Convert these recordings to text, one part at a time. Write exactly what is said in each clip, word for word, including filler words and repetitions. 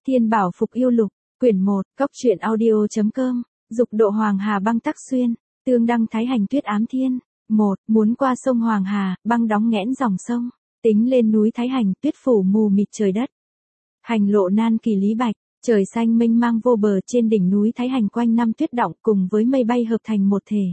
Thiên Bảo Phục Yêu Lục, quyển một, Cốc truyện audio.com, Dục độ Hoàng Hà băng tắc xuyên, tương đăng thái hành tuyết ám thiên. một. Muốn qua sông Hoàng Hà, băng đóng nghẽn dòng sông, tính lên núi Thái Hành, tuyết phủ mù mịt trời đất. Hành lộ nan kỳ lý bạch, trời xanh mênh mang vô bờ, trên đỉnh núi Thái Hành quanh năm tuyết đọng cùng với mây bay hợp thành một thể.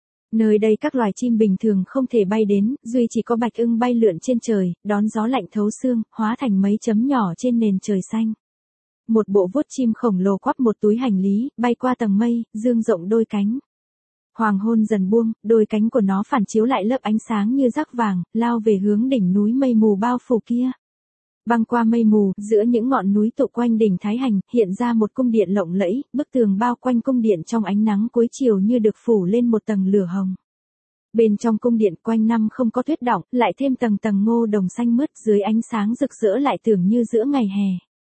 Nơi đây các loài chim bình thường không thể bay đến, duy chỉ có bạch ưng bay lượn trên trời, đón gió lạnh thấu xương, hóa thành mấy chấm nhỏ trên nền trời xanh. Một bộ vuốt chim khổng lồ quắp một túi hành lý, bay qua tầng mây, dương rộng đôi cánh. Hoàng hôn dần buông, đôi cánh của nó phản chiếu lại lớp ánh sáng như rác vàng, lao về hướng đỉnh núi mây mù bao phủ kia. Băng qua mây mù, giữa những ngọn núi tụ quanh đỉnh Thái Hành, hiện ra một cung điện lộng lẫy, bức tường bao quanh cung điện trong ánh nắng cuối chiều như được phủ lên một tầng lửa hồng. Bên trong cung điện quanh năm không có tuyết đọng, lại thêm tầng tầng ngô đồng xanh mướt, dưới ánh sáng rực rỡ lại tưởng như giữa ngày hè.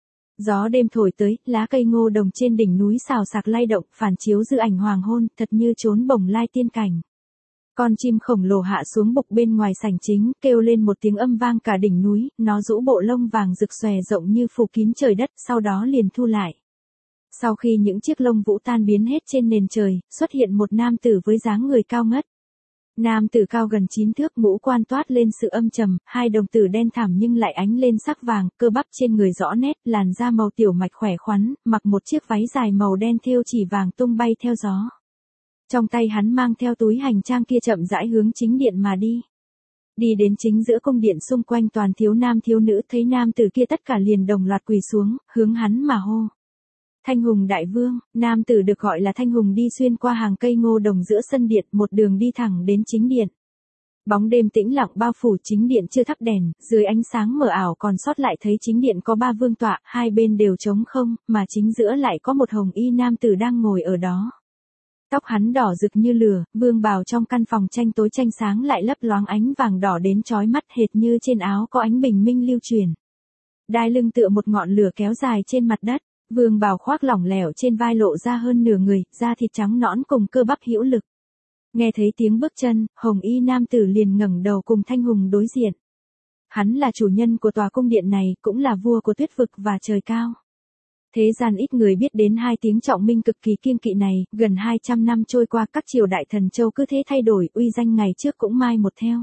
Gió đêm thổi tới, lá cây ngô đồng trên đỉnh núi xào xạc lay động, phản chiếu dư ảnh hoàng hôn, thật như trốn bồng lai tiên cảnh. Con chim khổng lồ hạ xuống bục bên ngoài sảnh chính, kêu lên một tiếng âm vang cả đỉnh núi, nó rũ bộ lông vàng rực xòe rộng như phủ kín trời đất, sau đó liền thu lại. Sau khi những chiếc lông vũ tan biến hết trên nền trời, xuất hiện một nam tử với dáng người cao ngất. Nam tử cao gần chín thước, ngũ quan toát lên sự âm trầm, hai đồng tử đen thẳm nhưng lại ánh lên sắc vàng, cơ bắp trên người rõ nét, làn da màu tiểu mạch khỏe khoắn, mặc một chiếc váy dài màu đen thêu chỉ vàng tung bay theo gió. Trong tay hắn mang theo túi hành trang kia chậm rãi hướng chính điện mà đi. Đi đến chính giữa cung điện, xung quanh toàn thiếu nam thiếu nữ, thấy nam tử kia tất cả liền đồng loạt quỳ xuống, hướng hắn mà hô. Thanh Hùng đại vương. Nam tử được gọi là Thanh Hùng đi xuyên qua hàng cây ngô đồng giữa sân điện, một đường đi thẳng đến chính điện. Bóng đêm tĩnh lặng bao phủ chính điện, chưa thắp đèn, dưới ánh sáng mờ ảo còn sót lại thấy chính điện có ba vương tọa, hai bên đều trống không, mà chính giữa lại có một hồng y nam tử đang ngồi ở đó. Tóc hắn đỏ rực như lửa, vương bào trong căn phòng tranh tối tranh sáng lại lấp loáng ánh vàng đỏ đến chói mắt, hệt như trên áo có ánh bình minh lưu truyền. Đai lưng tựa một ngọn lửa kéo dài trên mặt đất. Vương bào khoác lỏng lẻo trên vai lộ ra hơn nửa người, da thịt trắng nõn cùng cơ bắp hữu lực. Nghe thấy tiếng bước chân, hồng y nam tử liền ngẩng đầu cùng Thanh Hùng đối diện. Hắn là chủ nhân của tòa cung điện này, cũng là vua của tuyết vực và trời cao. Thế gian ít người biết đến hai tiếng trọng minh cực kỳ kiêng kỵ này, gần hai trăm năm trôi qua, các triều đại thần châu cứ thế thay đổi, uy danh ngày trước cũng mai một theo.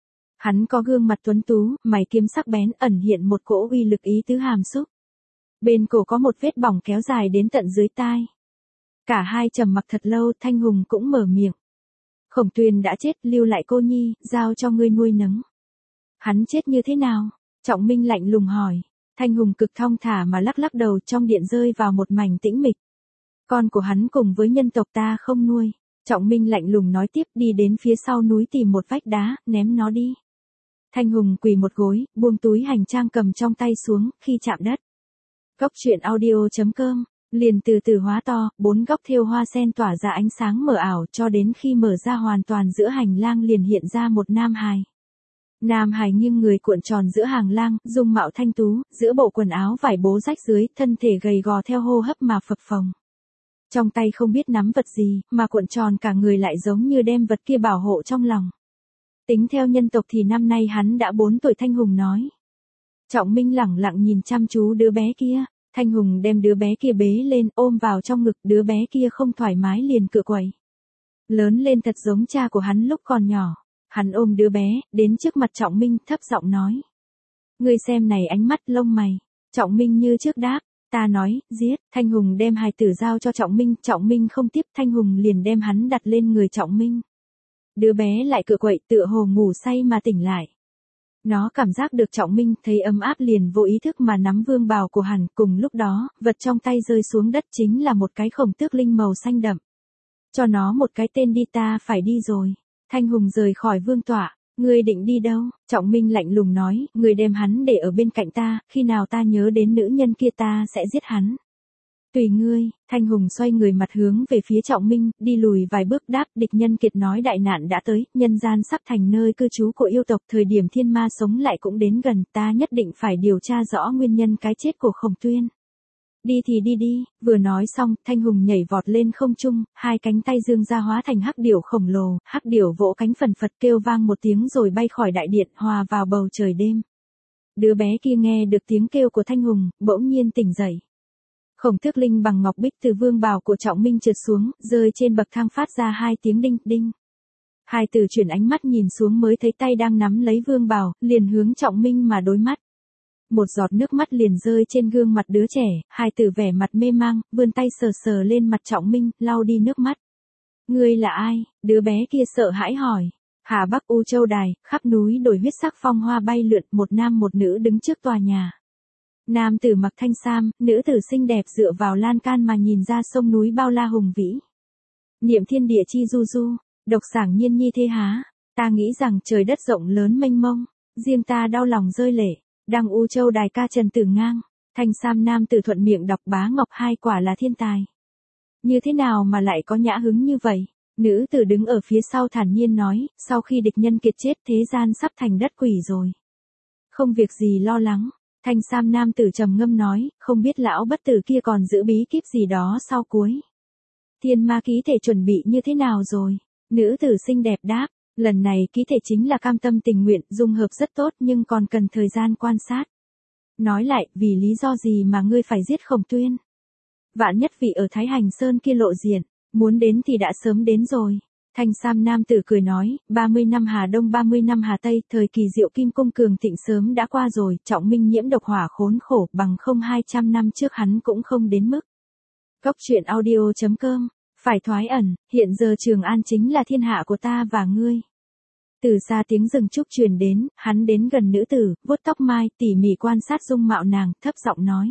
Hắn có gương mặt tuấn tú, mày kiếm sắc bén, ẩn hiện một cỗ uy lực ý tứ hàm xúc. Bên cổ có một vết bỏng kéo dài đến tận dưới tai. Cả hai trầm mặc thật lâu, Thanh Hùng cũng mở miệng. Khổng Tuyền đã chết, lưu lại cô nhi, giao cho ngươi nuôi nấng. Hắn chết như thế nào? Trọng Minh lạnh lùng hỏi. Thanh Hùng cực thong thả mà lắc lắc đầu, trong điện rơi vào một mảnh tĩnh mịch. Con của hắn cùng với nhân tộc ta không nuôi. Trọng Minh lạnh lùng nói tiếp, đi đến phía sau núi tìm một vách đá, ném nó đi. Thanh Hùng quỳ một gối, buông túi hành trang cầm trong tay xuống, khi chạm đất. Cốc truyện audio.com, liền từ từ hóa to, bốn góc thêu hoa sen tỏa ra ánh sáng mờ ảo, cho đến khi mở ra hoàn toàn giữa hành lang liền hiện ra một nam hài. Nam hài nghiêng người cuộn tròn giữa hàng lang, dung mạo thanh tú, giữa bộ quần áo vải bố rách dưới, thân thể gầy gò theo hô hấp mà phập phồng. Trong tay không biết nắm vật gì, mà cuộn tròn cả người lại giống như đem vật kia bảo hộ trong lòng. Tính theo nhân tộc thì năm nay hắn đã bốn tuổi, Thanh Hùng nói. Trọng Minh lẳng lặng nhìn chăm chú đứa bé kia, Thanh Hùng đem đứa bé kia bế lên, ôm vào trong ngực, đứa bé kia không thoải mái liền cựa quậy. Lớn lên thật giống cha của hắn lúc còn nhỏ. Hắn ôm đứa bé, đến trước mặt Trọng Minh, thấp giọng nói. Ngươi xem này, ánh mắt lông mày. Trọng Minh như trước đáp, ta nói, giết. Thanh Hùng đem hài tử giao cho Trọng Minh, Trọng Minh không tiếp, Thanh Hùng liền đem hắn đặt lên người Trọng Minh. Đứa bé lại cựa quậy, tựa hồ ngủ say mà tỉnh lại. Nó cảm giác được Trọng Minh, thấy ấm áp liền vô ý thức mà nắm vương bào của hắn, cùng lúc đó, vật trong tay rơi xuống đất chính là một cái khổng tước linh màu xanh đậm. Cho nó một cái tên đi, ta phải đi rồi. Thanh Hùng rời khỏi vương tọa, ngươi định đi đâu? Trọng Minh lạnh lùng nói, ngươi đem hắn để ở bên cạnh ta, khi nào ta nhớ đến nữ nhân kia ta sẽ giết hắn. Tùy ngươi. Thanh Hùng xoay người mặt hướng về phía Trọng Minh, đi lùi vài bước đáp, địch nhân kiệt nói đại nạn đã tới, nhân gian sắp thành nơi cư trú của yêu tộc, thời điểm thiên ma sống lại cũng đến gần, ta nhất định phải điều tra rõ nguyên nhân cái chết của Khổng Tuyên. Đi thì đi đi. Vừa nói xong, Thanh Hùng nhảy vọt lên không trung, hai cánh tay dương ra hóa thành hắc điểu khổng lồ, hắc điểu vỗ cánh phần phật kêu vang một tiếng rồi bay khỏi đại điện, hòa vào bầu trời đêm. Đứa bé kia nghe được tiếng kêu của Thanh Hùng, bỗng nhiên tỉnh dậy. Khổng Tước Linh bằng ngọc bích từ vương bào của Trọng Minh trượt xuống, rơi trên bậc thang phát ra hai tiếng đinh, đinh. Hai tử chuyển ánh mắt nhìn xuống mới thấy tay đang nắm lấy vương bào, liền hướng Trọng Minh mà đối mắt. Một giọt nước mắt liền rơi trên gương mặt đứa trẻ, hai tử vẻ mặt mê mang, vươn tay sờ sờ lên mặt Trọng Minh, lau đi nước mắt. Ngươi là ai? Đứa bé kia sợ hãi hỏi. Hà Bắc U Châu Đài, khắp núi đồi huyết sắc phong hoa bay lượn, một nam một nữ đứng trước tòa nhà. Nam tử mặc thanh sam, nữ tử xinh đẹp dựa vào lan can mà nhìn ra sông núi bao la hùng vĩ. Niệm thiên địa chi du du, độc sảng nhiên nhi thế há, ta nghĩ rằng trời đất rộng lớn mênh mông, riêng ta đau lòng rơi lệ, đăng U Châu Đài ca Trần Tử Ngang, thanh sam nam tử thuận miệng đọc bá ngọc hai quả là thiên tài. Như thế nào mà lại có nhã hứng như vậy? Nữ tử đứng ở phía sau thản nhiên nói, sau khi địch nhân kiệt chết thế gian sắp thành đất quỷ rồi. Không việc gì lo lắng. Thanh sam nam tử trầm ngâm nói, không biết lão bất tử kia còn giữ bí kíp gì đó sau cuối. Thiên ma ký thể chuẩn bị như thế nào rồi? Nữ tử xinh đẹp đáp, lần này ký thể chính là cam tâm tình nguyện, dung hợp rất tốt nhưng còn cần thời gian quan sát. Nói lại, vì lý do gì mà ngươi phải giết Khổng Tuyên? Vạn nhất vị ở Thái Hành Sơn kia lộ diện, muốn đến thì đã sớm đến rồi. Thanh sam nam tử cười nói, ba mươi năm Hà Đông ba mươi năm Hà Tây, thời kỳ Diệu Kim Cung cường thịnh sớm đã qua rồi, Trọng Minh nhiễm độc hỏa khốn khổ, bằng không hai trăm năm trước hắn cũng không đến mức. Cốc truyện audio chấm com, phải thoái ẩn, hiện giờ Trường An chính là thiên hạ của ta và ngươi. Từ xa tiếng rừng trúc truyền đến, hắn đến gần nữ tử, vuốt tóc mai, tỉ mỉ quan sát dung mạo nàng, thấp giọng nói.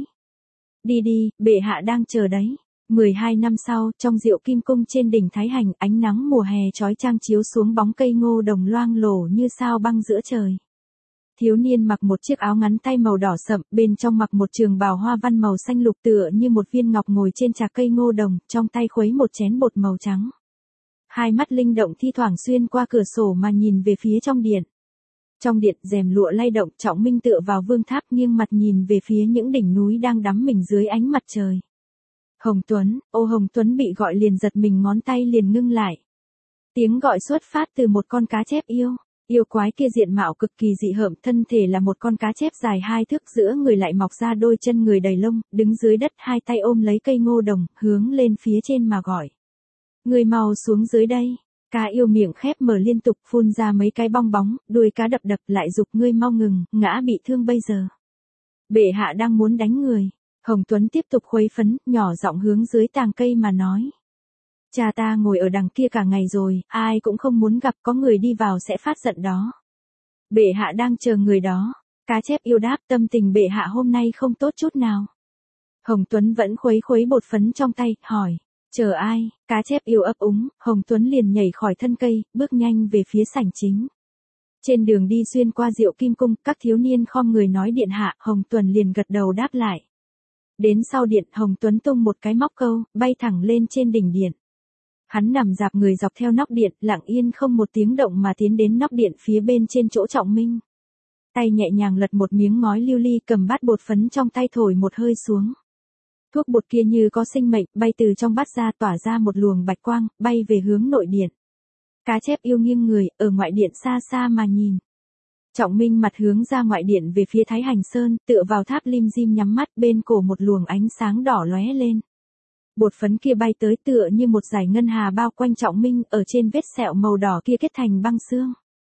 Đi đi, bệ hạ đang chờ đấy. mười hai năm sau, trong Diệu Kim Cung trên đỉnh Thái Hành, ánh nắng mùa hè chói chang chiếu xuống bóng cây ngô đồng loang lổ như sao băng giữa trời. Thiếu niên mặc một chiếc áo ngắn tay màu đỏ sậm, bên trong mặc một trường bào hoa văn màu xanh lục tựa như một viên ngọc ngồi trên trạc cây ngô đồng, trong tay khuấy một chén bột màu trắng. Hai mắt linh động thi thoảng xuyên qua cửa sổ mà nhìn về phía trong điện. Trong điện rèm lụa lay động, Trọng Minh tựa vào vương tháp nghiêng mặt nhìn về phía những đỉnh núi đang đắm mình dưới ánh mặt trời. Hồng Tuấn, ô Hồng Tuấn bị gọi liền giật mình, ngón tay liền ngưng lại. Tiếng gọi xuất phát từ một con cá chép yêu. Yêu quái kia diện mạo cực kỳ dị hợm, thân thể là một con cá chép dài hai thước, giữa người lại mọc ra đôi chân người đầy lông, đứng dưới đất hai tay ôm lấy cây ngô đồng, hướng lên phía trên mà gọi. Người mau xuống dưới đây. Cá yêu miệng khép mở liên tục phun ra mấy cái bong bóng, đuôi cá đập đập lại giục ngươi mau ngừng, ngã bị thương bây giờ. Bệ hạ đang muốn đánh người. Hồng Tuấn tiếp tục khuấy phấn, nhỏ giọng hướng dưới tàng cây mà nói. Cha ta ngồi ở đằng kia cả ngày rồi, ai cũng không muốn gặp, có người đi vào sẽ phát giận đó. Bệ hạ đang chờ người đó. Cá chép yêu đáp, tâm tình bệ hạ hôm nay không tốt chút nào. Hồng Tuấn vẫn khuấy khuấy bột phấn trong tay, hỏi. Chờ ai? Cá chép yêu ấp úng, Hồng Tuấn liền nhảy khỏi thân cây, bước nhanh về phía sảnh chính. Trên đường đi xuyên qua Diệu Kim Cung, các thiếu niên khom người nói điện hạ, Hồng Tuấn liền gật đầu đáp lại. Đến sau điện, Hồng Tuấn tung một cái móc câu, bay thẳng lên trên đỉnh điện. Hắn nằm dạp người dọc theo nóc điện, lặng yên không một tiếng động mà tiến đến nóc điện phía bên trên chỗ Trọng Minh. Tay nhẹ nhàng lật một miếng ngói lưu ly, cầm bát bột phấn trong tay thổi một hơi xuống. Thuốc bột kia như có sinh mệnh, bay từ trong bát ra, tỏa ra một luồng bạch quang, bay về hướng nội điện. Cá chép yêu nghiêng người, ở ngoại điện xa xa mà nhìn. Trọng Minh mặt hướng ra ngoại điện về phía Thái Hành Sơn, tựa vào tháp lim dim nhắm mắt, bên cổ một luồng ánh sáng đỏ lóe lên. Bột phấn kia bay tới tựa như một dải ngân hà bao quanh Trọng Minh, ở trên vết sẹo màu đỏ kia kết thành băng xương.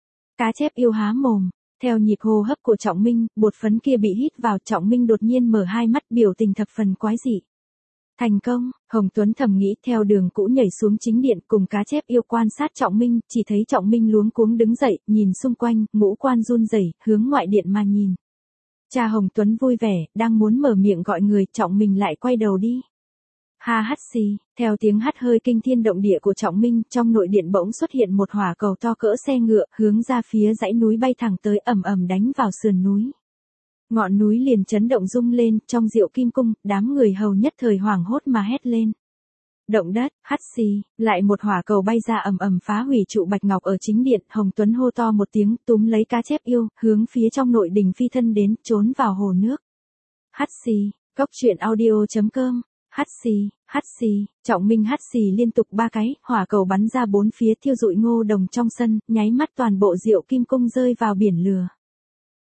Cá chép yêu há mồm, theo nhịp hô hấp của Trọng Minh, bột phấn kia bị hít vào, Trọng Minh đột nhiên mở hai mắt, biểu tình thập phần quái dị. Thành công, Hồng Tuấn thầm nghĩ, theo đường cũ nhảy xuống chính điện, cùng cá chép yêu quan sát Trọng Minh, chỉ thấy Trọng Minh luống cuống đứng dậy, nhìn xung quanh, ngũ quan run rẩy, hướng ngoại điện mà nhìn. Cha Hồng Tuấn vui vẻ, đang muốn mở miệng gọi người, Trọng Minh lại quay đầu đi. Ha hắt xì, theo tiếng hắt hơi kinh thiên động địa của Trọng Minh, trong nội điện bỗng xuất hiện một hỏa cầu to cỡ xe ngựa, hướng ra phía dãy núi bay thẳng tới, ầm ầm đánh vào sườn núi. Ngọn núi liền chấn động rung lên, trong Diệu Kim Cung, đám người hầu nhất thời hoảng hốt mà hét lên. Động đất, hắt xì, lại một hỏa cầu bay ra ầm ầm phá hủy trụ bạch ngọc ở chính điện, Hồng Tuấn hô to một tiếng, túm lấy cá chép yêu, hướng phía trong nội đình phi thân đến, trốn vào hồ nước. Hắt xì, cốc truyện audio chấm com. Hắt xì, hắt xì, Trọng Minh hắt xì liên tục ba cái, hỏa cầu bắn ra bốn phía thiêu rụi ngô đồng trong sân, nháy mắt toàn bộ Diệu Kim Cung rơi vào biển lửa.